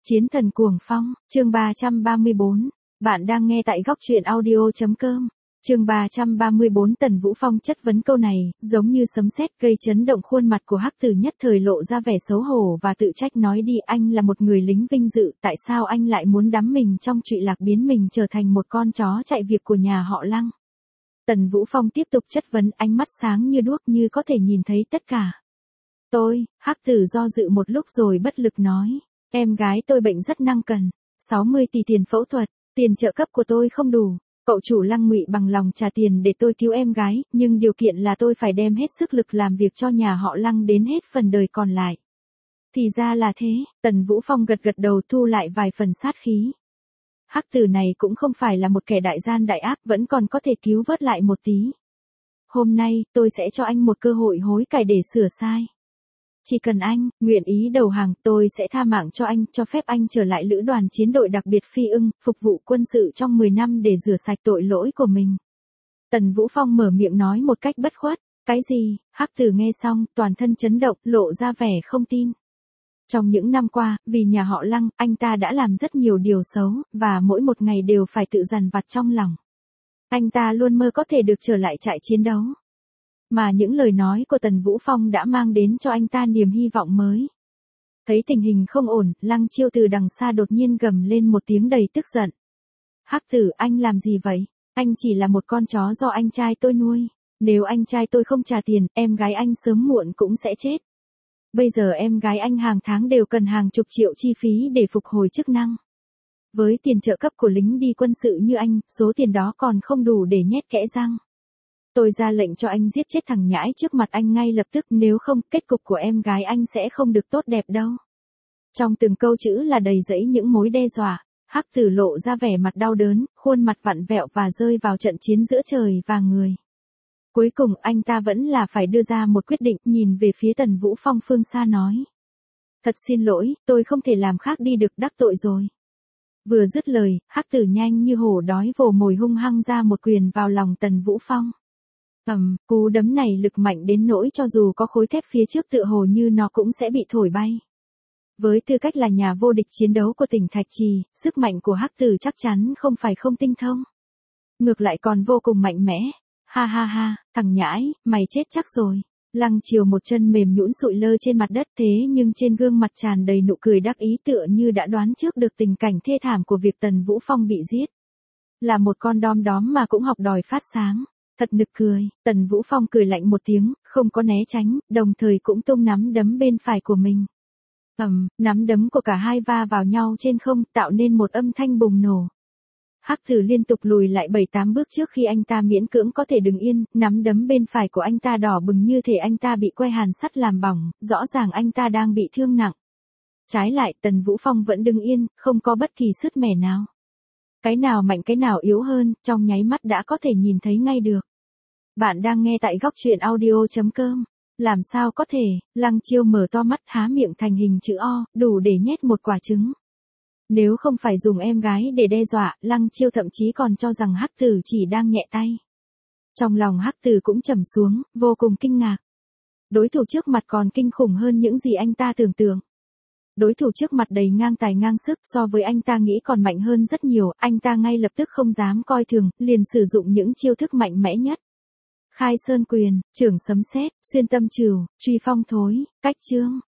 Chiến thần cuồng phong, chương 334. Bạn đang nghe tại góc truyện audio.com. Chương 334. Tần Vũ Phong chất vấn câu này, giống như sấm sét gây chấn động khuôn mặt của Hắc Tử, nhất thời lộ ra vẻ xấu hổ và tự trách, nói đi, anh là một người lính vinh dự, tại sao anh lại muốn đắm mình trong trụy lạc, biến mình trở thành một con chó chạy việc của nhà họ Lăng? Tần Vũ Phong tiếp tục chất vấn, ánh mắt sáng như đuốc, như có thể nhìn thấy tất cả. Hắc Tử do dự một lúc rồi bất lực nói. Em gái tôi bệnh rất năng cần, 60 tỷ tiền phẫu thuật, tiền trợ cấp của tôi không đủ. Cậu chủ Lăng Ngụy bằng lòng trả tiền để tôi cứu em gái, nhưng điều kiện là tôi phải đem hết sức lực làm việc cho nhà họ Lăng đến hết phần đời còn lại. Thì ra là thế, Tần Vũ Phong gật gật đầu, thu lại vài phần sát khí. Hắc Tử này cũng không phải là một kẻ đại gian đại ác, vẫn còn có thể cứu vớt lại một tí. Hôm nay, tôi sẽ cho anh một cơ hội hối cải để sửa sai. Chỉ cần anh nguyện ý đầu hàng, tôi sẽ tha mạng cho anh, cho phép anh trở lại lữ đoàn chiến đội đặc biệt Phi Ưng, phục vụ quân sự trong 10 năm để rửa sạch tội lỗi của mình. Tần Vũ Phong mở miệng nói một cách bất khuất. Cái gì? Hắc Tử nghe xong, toàn thân chấn động, lộ ra vẻ không tin. Trong những năm qua, vì nhà họ Lăng, anh ta đã làm rất nhiều điều xấu, và mỗi một ngày đều phải tự dằn vặt trong lòng. Anh ta luôn mơ có thể được trở lại trại chiến đấu. Mà những lời nói của Tần Vũ Phong đã mang đến cho anh ta niềm hy vọng mới. Thấy tình hình không ổn, Lăng Chiêu từ đằng xa đột nhiên gầm lên một tiếng đầy tức giận. Hắc Tử, anh làm gì vậy? Anh chỉ là một con chó do anh trai tôi nuôi. Nếu anh trai tôi không trả tiền, em gái anh sớm muộn cũng sẽ chết. Bây giờ em gái anh hàng tháng đều cần hàng chục triệu chi phí để phục hồi chức năng. Với tiền trợ cấp của lính đi quân sự như anh, số tiền đó còn không đủ để nhét kẽ răng. Tôi ra lệnh cho anh giết chết thằng nhãi trước mặt anh ngay lập tức, nếu không, kết cục của em gái anh sẽ không được tốt đẹp đâu. Trong từng câu chữ là đầy dẫy những mối đe dọa. Hắc Tử lộ ra vẻ mặt đau đớn, khuôn mặt vặn vẹo và rơi vào trận chiến giữa trời và người. Cuối cùng anh ta vẫn là phải đưa ra một quyết định, nhìn về phía Tần Vũ Phong phương xa nói. Thật xin lỗi, tôi không thể làm khác đi được, đắc tội rồi. Vừa dứt lời, Hắc Tử nhanh như hổ đói vồ mồi hung hăng ra một quyền vào lòng Tần Vũ Phong. Cú đấm này lực mạnh đến nỗi cho dù có khối thép phía trước tựa hồ như nó cũng sẽ bị thổi bay. Với tư cách là nhà vô địch chiến đấu của tỉnh Thạch Trì, sức mạnh của Hắc Tử chắc chắn không phải không tinh thông. Ngược lại còn vô cùng mạnh mẽ. Ha ha ha, thằng nhãi, mày chết chắc rồi. Lăng Chiêu một chân mềm nhũn sụi lơ trên mặt đất, thế nhưng trên gương mặt tràn đầy nụ cười đắc ý, tựa như đã đoán trước được tình cảnh thê thảm của việc Tần Vũ Phong bị giết. Là một con đom đóm mà cũng học đòi phát sáng. Thật nực cười. Tần Vũ Phong cười lạnh một tiếng, không có né tránh, đồng thời cũng tung nắm đấm bên phải của mình. Nắm đấm của cả hai va vào nhau trên không, tạo nên một âm thanh bùng nổ. Hắc Tử liên tục lùi lại 7-8 bước trước khi anh ta miễn cưỡng có thể đứng yên, nắm đấm bên phải của anh ta đỏ bừng như thể anh ta bị que hàn sắt làm bỏng, rõ ràng anh ta đang bị thương nặng. Trái lại, Tần Vũ Phong vẫn đứng yên, không có bất kỳ sứt mẻ nào. Cái nào mạnh cái nào yếu hơn, trong nháy mắt đã có thể nhìn thấy ngay được. Bạn đang nghe tại góc truyện audio.com. Làm sao có thể? Lăng Chiêu mở to mắt, há miệng thành hình chữ O, đủ để nhét một quả trứng. Nếu không phải dùng em gái để đe dọa, Lăng Chiêu thậm chí còn cho rằng Hắc Tử chỉ đang nhẹ tay. Trong lòng Hắc Tử cũng trầm xuống, vô cùng kinh ngạc. Đối thủ trước mặt còn kinh khủng hơn những gì anh ta tưởng tượng. Đối thủ trước mặt đầy ngang tài ngang sức, so với anh ta nghĩ còn mạnh hơn rất nhiều, anh ta ngay lập tức không dám coi thường, liền sử dụng những chiêu thức mạnh mẽ nhất. Khai sơn quyền, trưởng sấm sét, xuyên tâm trừu, truy phong thối, cách chương.